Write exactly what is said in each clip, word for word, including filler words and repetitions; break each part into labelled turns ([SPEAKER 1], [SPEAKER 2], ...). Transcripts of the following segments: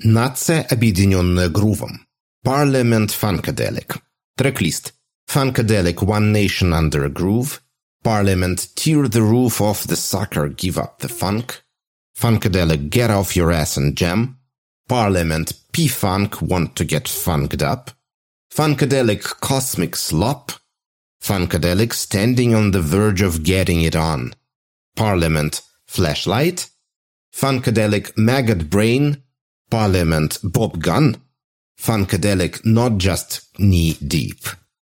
[SPEAKER 1] Нация, объединенная грувом. Parliament Funkadelic. Трек-лист. Funkadelic One Nation Under a Groove. Parliament Tear the Roof Off the Sucker, Give Up the Funk. Funkadelic Get Off Your Ass and Jam. Parliament P-Funk Want to Get Funked Up. Funkadelic Cosmic Slop. Funkadelic Standing on the Verge of Getting It On. Parliament Flashlight. Funkadelic Maggot Brain. Parliament Bob Gun. Funkadelic Not Just Knee Deep.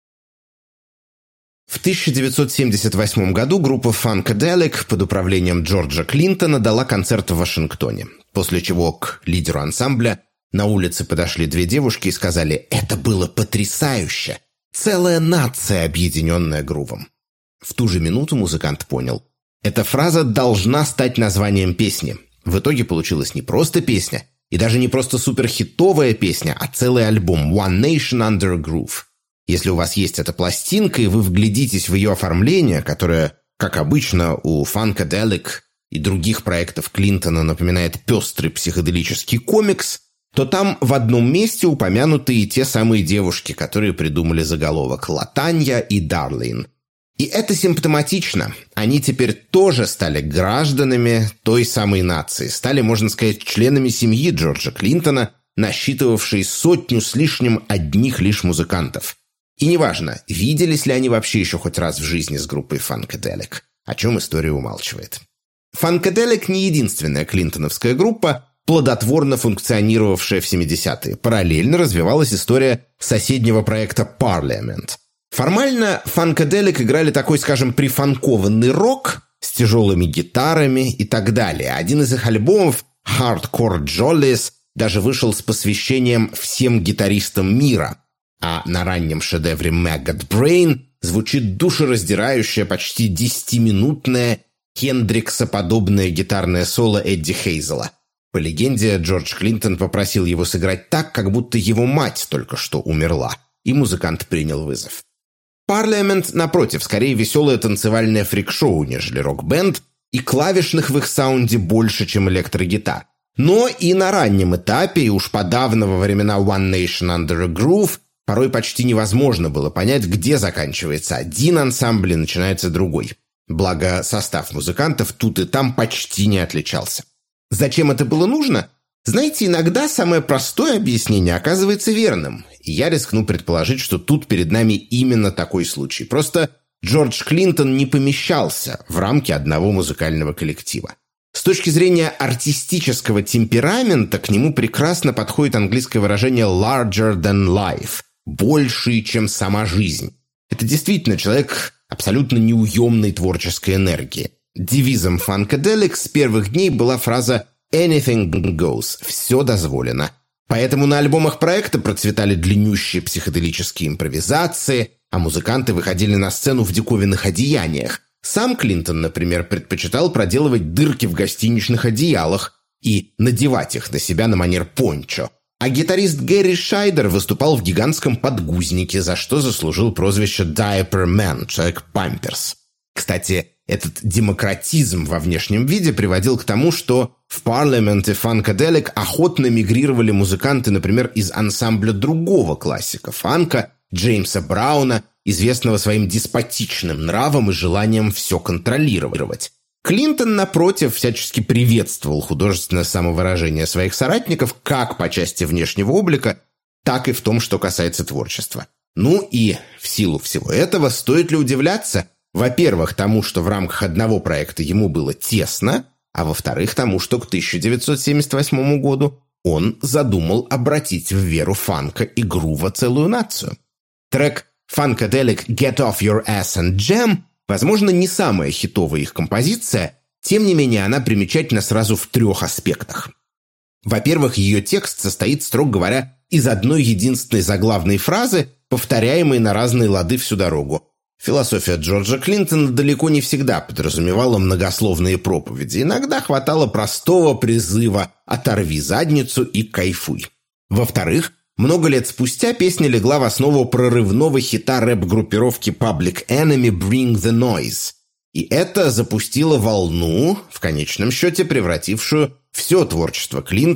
[SPEAKER 1] В тысяча девятьсот семьдесят восьмом году группа Funkadelic под управлением Джорджа Клинтона дала концерт в Вашингтоне, после чего к лидеру ансамбля на улице подошли две девушки и сказали: «Это было потрясающе! Целая нация, объединенная грувом». В ту же минуту музыкант понял: эта фраза должна стать названием песни. В итоге получилась не просто песня, и даже не просто суперхитовая песня, а целый альбом «One Nation Under a Groove». Если у вас есть эта пластинка, и вы вглядитесь в ее оформление, которое, как обычно, у Funkadelic и других проектов Клинтона напоминает пестрый психоделический комикс, то там в одном месте упомянуты и те самые девушки, которые придумали заголовок «Латанья» и «Дарлин». И это симптоматично. Они теперь тоже стали гражданами той самой нации, стали, можно сказать, членами семьи Джорджа Клинтона, насчитывавшей сотню с лишним одних лишь музыкантов. И неважно, виделись ли они вообще еще хоть раз в жизни с группой Funkadelic, о чем история умалчивает. Funkadelic не единственная клинтоновская группа, плодотворно функционировавшая в семидесятые. Параллельно развивалась история соседнего проекта Parliament. Формально Funkadelic играли такой, скажем, прифанкованный рок с тяжелыми гитарами и так далее. Один из их альбомов, Hardcore Jollies, даже вышел с посвящением всем гитаристам мира. А на раннем шедевре Maggot Brain звучит душераздирающее, почти десятиминутное Хендрикса-подобное гитарное соло Эдди Хейзела. По легенде, Джордж Клинтон попросил его сыграть так, как будто его мать только что умерла, и музыкант принял вызов. Parliament, напротив, скорее веселое танцевальное фрик-шоу, нежели рок-бенд, и клавишных в их саунде больше, чем электрогитар. Но и на раннем этапе, и уж подавно во времена One Nation Under a Groove, порой почти невозможно было понять, где заканчивается один ансамбль и начинается другой. Благо, состав музыкантов тут и там почти не отличался. Зачем это было нужно? Знаете, иногда самое простое объяснение оказывается верным. И я рискну предположить, что тут перед нами именно такой случай. Просто Джордж Клинтон не помещался в рамки одного музыкального коллектива. С точки зрения артистического темперамента к нему прекрасно подходит английское выражение «larger than life» – «больший, чем сама жизнь». Это действительно человек абсолютно неуемной творческой энергии. Девизом Funkadelic с первых дней была фраза «anything goes» – «все дозволено». Поэтому на альбомах проекта процветали длиннющие психоделические импровизации, а музыканты выходили на сцену в диковинных одеяниях. Сам Клинтон, например, предпочитал проделывать дырки в гостиничных одеялах и надевать их на себя на манер пончо. А гитарист Гэри Шайдер выступал в гигантском подгузнике, за что заслужил прозвище «Diaper Man» – «Человек-памперс». Кстати, этот демократизм во внешнем виде приводил к тому, что в Parliament и Funkadelic охотно мигрировали музыканты, например, из ансамбля другого классика фанка, Джеймса Брауна, известного своим деспотичным нравом и желанием все контролировать. Клинтон, напротив, всячески приветствовал художественное самовыражение своих соратников как по части внешнего облика, так и в том, что касается творчества. Ну и в силу всего этого стоит ли удивляться? Во-первых, тому, что в рамках одного проекта ему было тесно, а во-вторых, тому, что к тысяча девятьсот семьдесят восьмому году он задумал обратить в веру фанка и грува целую нацию. Трек Funkadelic «Get Off Your Ass and Jam» возможно, не самая хитовая их композиция, тем не менее она примечательна сразу в трех аспектах. Во-первых, ее текст состоит, строго говоря, из одной единственной заглавной фразы, повторяемой на разные лады всю дорогу. Философия Джорджа Клинтона далеко не всегда подразумевала многословные проповеди. Иногда хватало простого призыва «оторви задницу и кайфуй». Во-вторых, много лет спустя песня легла в основу прорывного хита рэп-группировки Public Enemy «Bring the Noise». И это запустило волну, в конечном счете превратившую все творчество Клинтона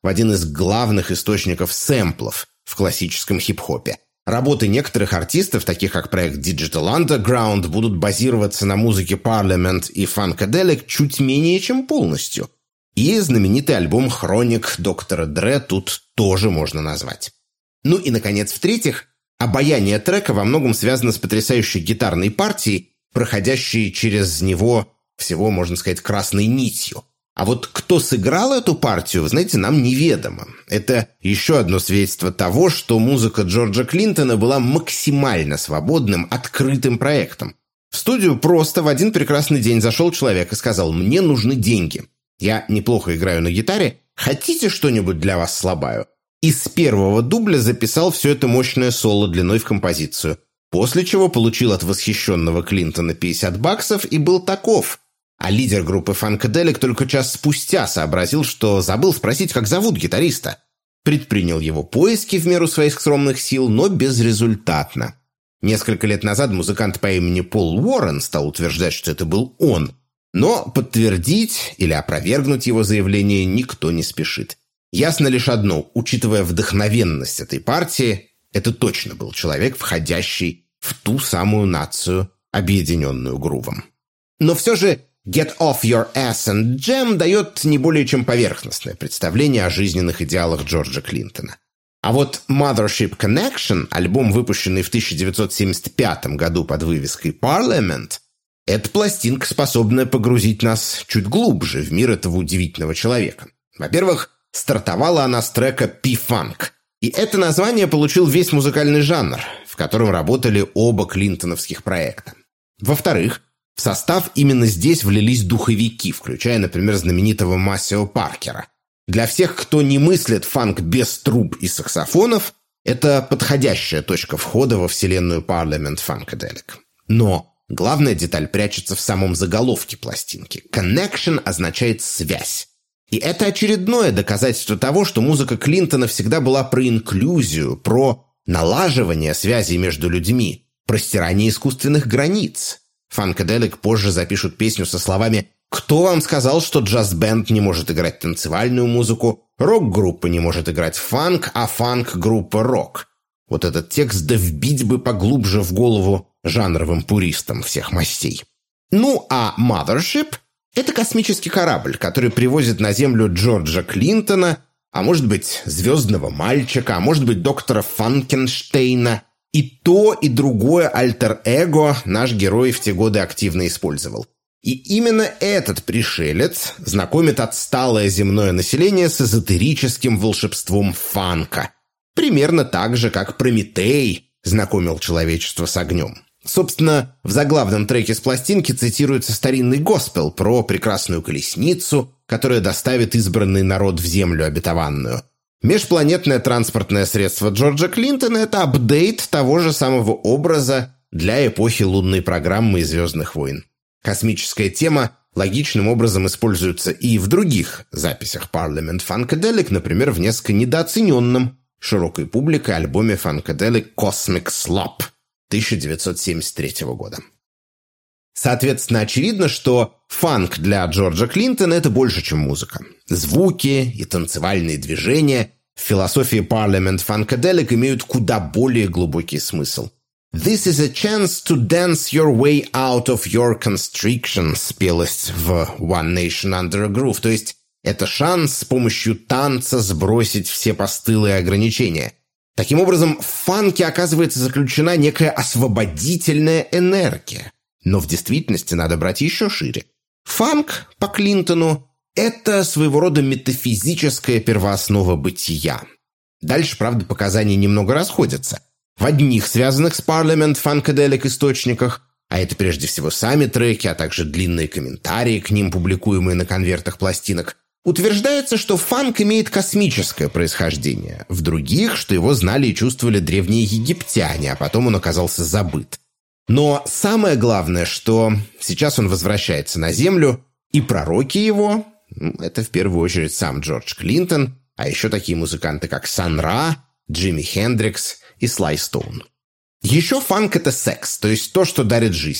[SPEAKER 1] в один из главных источников сэмплов в классическом хип-хопе. Работы некоторых артистов, таких как проект Digital Underground, будут базироваться на музыке Parliament и Funkadelic чуть менее чем полностью. И знаменитый альбом «Хроник» доктора Дре тут тоже можно назвать. Ну и, наконец, в-третьих, обаяние трека во многом связано с потрясающей гитарной партией, проходящей через него всего, можно сказать, красной нитью. А вот кто сыграл эту партию, вы знаете, нам неведомо. Это еще одно свидетельство того, что музыка Джорджа Клинтона была максимально свободным, открытым проектом. В студию просто в один прекрасный день зашел человек и сказал: «Мне нужны деньги. Я неплохо играю на гитаре. Хотите что-нибудь для вас слабаю?» И с первого дубля записал все это мощное соло длиной в композицию. После чего получил от восхищенного Клинтона пятьдесят баксов и был таков. А лидер группы Funkadelic только час спустя сообразил, что забыл спросить, как зовут гитариста. Предпринял его поиски в меру своих скромных сил, но безрезультатно. Несколько лет назад музыкант по имени Пол Уоррен стал утверждать, что это был он. Но подтвердить или опровергнуть его заявление никто не спешит. Ясно лишь одно: учитывая вдохновенность этой партии, это точно был человек, входящий в ту самую нацию, объединенную грувом. Но все же «Get Off Your Ass and Jam» дает не более чем поверхностное представление о жизненных идеалах Джорджа Клинтона. А вот «Mothership Connection», альбом, выпущенный в тысяча девятьсот семьдесят пятом году под вывеской «Parliament», это пластинка, способная погрузить нас чуть глубже в мир этого удивительного человека. Во-первых, стартовала она с трека «P-Funk», и это название получил весь музыкальный жанр, в котором работали оба клинтоновских проекта. Во-вторых, в состав именно здесь влились духовики, включая, например, знаменитого Массио Паркера. Для всех, кто не мыслит фанк без труб и саксофонов, это подходящая точка входа во вселенную Parliament Funkadelic. Но главная деталь прячется в самом заголовке пластинки. «Connection» означает «связь». И это очередное доказательство того, что музыка Клинтона всегда была про инклюзию, про налаживание связей между людьми, про стирание искусственных границ. Funkadelic позже запишут песню со словами: «Кто вам сказал, что джаз-бенд не может играть танцевальную музыку, рок-группа не может играть фанк, а фанк-группа рок?» Вот этот текст да вбить бы поглубже в голову жанровым пуристам всех мастей. Ну а Mothership — это космический корабль, который привозит на Землю Джорджа Клинтона, а может быть звездного мальчика, а может быть доктора Фанкенштейна. И то, и другое альтер-эго наш герой в те годы активно использовал. И именно этот пришелец знакомит отсталое земное население с эзотерическим волшебством фанка. Примерно так же, как Прометей знакомил человечество с огнем. Собственно, в заглавном треке с пластинки цитируется старинный госпел про прекрасную колесницу, которая доставит избранный народ в землю обетованную. Межпланетное транспортное средство Джорджа Клинтона – это апдейт того же самого образа для эпохи лунной программы и «Звездных войн». Космическая тема логичным образом используется и в других записях Parliament Funkadelic, например, в несколько недооцененном широкой публикой альбоме Funkadelic Cosmic Slop тысяча девятьсот семьдесят третьего года. Соответственно, очевидно, что фанк для Джорджа Клинтона – это больше, чем музыка. Звуки и танцевальные движения в философии Parliament Funkadelic имеют куда более глубокий смысл. «This is a chance to dance your way out of your constrictions», пелось в «One Nation Under a Groove», то есть это шанс с помощью танца сбросить все постылы и ограничения. Таким образом, в фанке оказывается заключена некая освободительная энергия. Но в действительности надо брать еще шире. Фанк по Клинтону – это своего рода метафизическая первооснова бытия. Дальше, правда, показания немного расходятся. В одних связанных с Parliament Funkadelic источниках, а это прежде всего сами треки, а также длинные комментарии к ним, публикуемые на конвертах пластинок, утверждается, что фанк имеет космическое происхождение. В других, что его знали и чувствовали древние египтяне, а потом он оказался забыт. Но самое главное, что сейчас он возвращается на Землю, и пророки его – это в первую очередь сам Джордж Клинтон, а еще такие музыканты, как Сан Ра, Джимми Хендрикс и Слай Стоун. Еще фанк – это секс, то есть то, что дарит жизнь.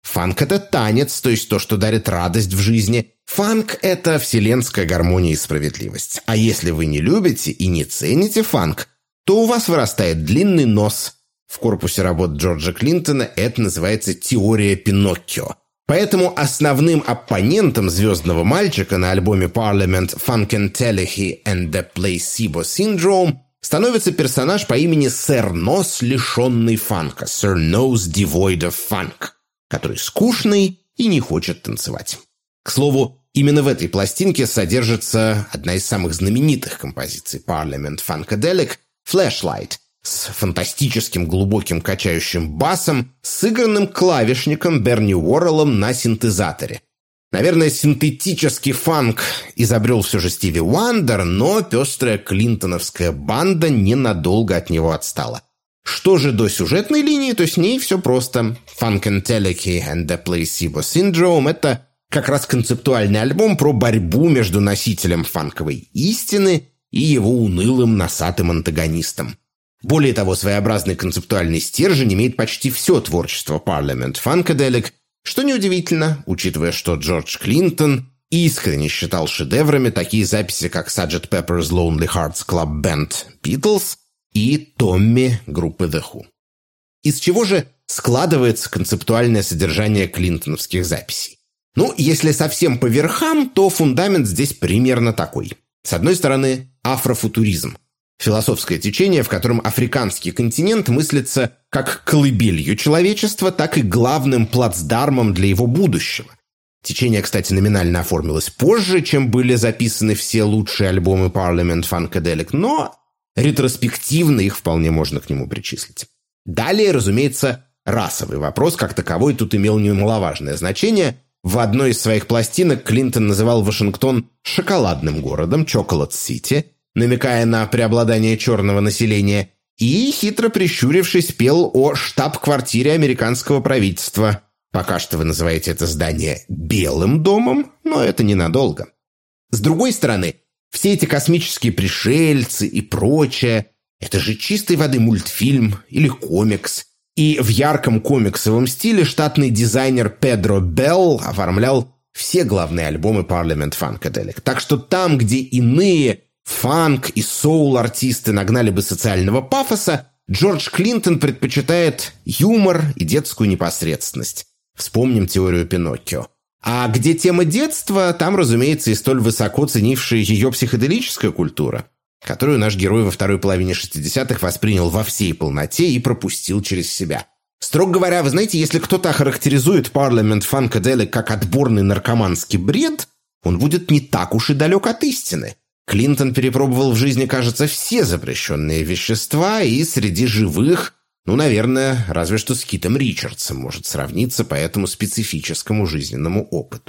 [SPEAKER 1] Фанк – это танец, то есть то, что дарит радость в жизни. Фанк – это вселенская гармония и справедливость. А если вы не любите и не цените фанк, то у вас вырастает длинный нос. В корпусе работ Джорджа Клинтона это называется теория Пиноккио. Поэтому основным оппонентом «Звездного мальчика» на альбоме Parliament Funkadelic and the Placebo Syndrome становится персонаж по имени Сэр Нос, лишенный фанка, Sir Nose Devoid of Funk, который скучный и не хочет танцевать. К слову, именно в этой пластинке содержится одна из самых знаменитых композиций Parliament Funkadelic «Flashlight» с фантастическим глубоким качающим басом, сыгранным клавишником Берни Уорреллом на синтезаторе. Наверное, синтетический фанк изобрел все же Стиви Уандер, но пестрая клинтоновская банда ненадолго от него отстала. Что же до сюжетной линии, то с ней все просто. Funkadelic and the Placebo Syndrome – это как раз концептуальный альбом про борьбу между носителем фанковой истины и его унылым носатым антагонистом. Более того, своеобразный концептуальный стержень имеет почти все творчество Parliament Funkadelic, что неудивительно, учитывая, что Джордж Клинтон искренне считал шедеврами такие записи, как сарджент Pepper's Lonely Hearts Club Band Beatles и Томми группы The Who. Из чего же складывается концептуальное содержание клинтоновских записей? Ну, если совсем по верхам, то фундамент здесь примерно такой. С одной стороны, афрофутуризм. Философское течение, в котором африканский континент мыслится как колыбелью человечества, так и главным плацдармом для его будущего. Течение, кстати, номинально оформилось позже, чем были записаны все лучшие альбомы Parliament Funkadelic, но ретроспективно их вполне можно к нему причислить. Далее, разумеется, расовый вопрос как таковой тут имел немаловажное значение. В одной из своих пластинок Клинтон называл Вашингтон «шоколадным городом» (Chocolate City), намекая на преобладание черного населения, и, хитро прищурившись, пел о штаб-квартире американского правительства. Пока что вы называете это здание «белым домом», но это ненадолго. С другой стороны, все эти космические пришельцы и прочее – это же чистой воды мультфильм или комикс. И в ярком комиксовом стиле штатный дизайнер Педро Белл оформлял все главные альбомы Parliament Funkadelic. Так что там, где иные фанк и соул-артисты нагнали бы социального пафоса, Джордж Клинтон предпочитает юмор и детскую непосредственность. Вспомним теорию Пиноккио. А где тема детства, там, разумеется, и столь высоко ценившая ее психоделическая культура, которую наш герой во второй половине шестидесятых воспринял во всей полноте и пропустил через себя. Строго говоря, вы знаете, если кто-то охарактеризует Parliament Funkadelic как отборный наркоманский бред, он будет не так уж и далек от истины. Клинтон перепробовал в жизни, кажется, все запрещенные вещества, и среди живых, ну, наверное, разве что с Китом Ричардсом может сравниться по этому специфическому жизненному опыту.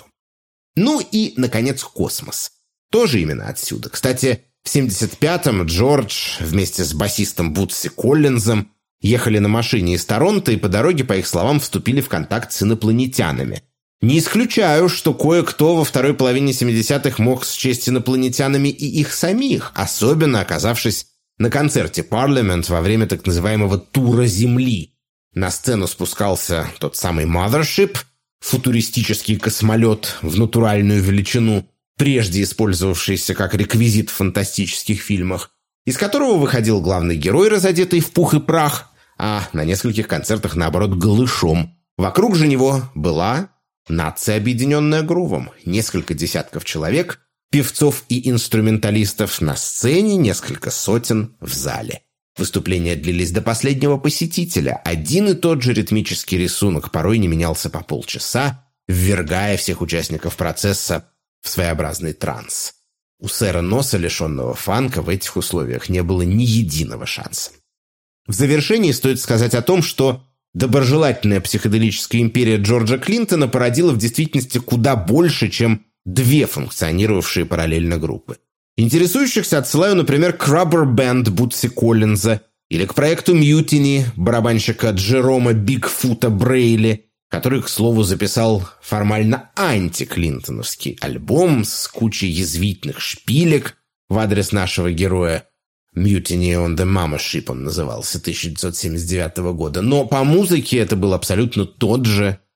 [SPEAKER 1] Ну и, наконец, космос. Тоже именно отсюда. Кстати, в семьдесят пятом Джордж вместе с басистом Бутси Коллинзом ехали на машине из Торонто и по дороге, по их словам, вступили в контакт с инопланетянами. Не исключаю, что кое-кто во второй половине семидесятых мог счесть инопланетянами и их самих, особенно оказавшись на концерте Parliament во время так называемого «тура Земли». На сцену спускался тот самый Mothership, футуристический космолет в натуральную величину, прежде использовавшийся как реквизит в фантастических фильмах, из которого выходил главный герой, разодетый в пух и прах, а на нескольких концертах, наоборот, голышом. Вокруг же него была нация, объединенная грувом. Несколько десятков человек, певцов и инструменталистов на сцене, несколько сотен в зале. Выступления длились до последнего посетителя. Один и тот же ритмический рисунок порой не менялся по полчаса, ввергая всех участников процесса в своеобразный транс. У сэра Носа, лишенного фанка, в этих условиях не было ни единого шанса. В завершении стоит сказать о том, что доброжелательная психоделическая империя Джорджа Клинтона породила в действительности куда больше, чем две функционировавшие параллельно группы. Интересующихся отсылаю, например, к Rubber Band Бутси Коллинза или к проекту Mutiny барабанщика Джерома Бигфута Брейли, который, к слову, записал формально антиклинтоновский альбом с кучей язвительных шпилек в адрес нашего героя. «Mutiny on the Mothership» он назывался, тысяча девятьсот семьдесят девятого года. Но по музыке это был абсолютно тот же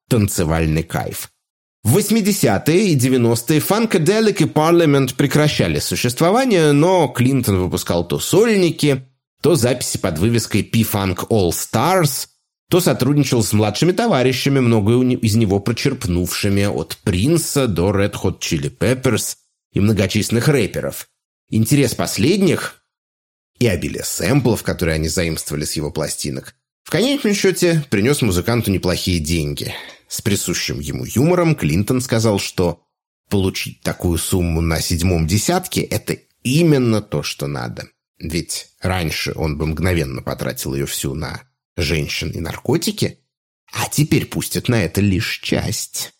[SPEAKER 1] танцевальный кайф. В восьмидесятые и девяностые Funkadelic и Parliament прекращали существование, но Клинтон выпускал то сольники, то записи под вывеской P-Funk All Stars, то сотрудничал с младшими товарищами, многое из него прочерпнувшими от Принса до Red Hot Chili Peppers и многочисленных рэперов. Интерес последних и обилие сэмплов, которые они заимствовали с его пластинок, в конечном счете принес музыканту неплохие деньги. С присущим ему юмором Клинтон сказал, что получить такую сумму на седьмом десятке – это именно то, что надо. Ведь раньше он бы мгновенно потратил ее всю на женщин и наркотики, а теперь пустят на это лишь часть.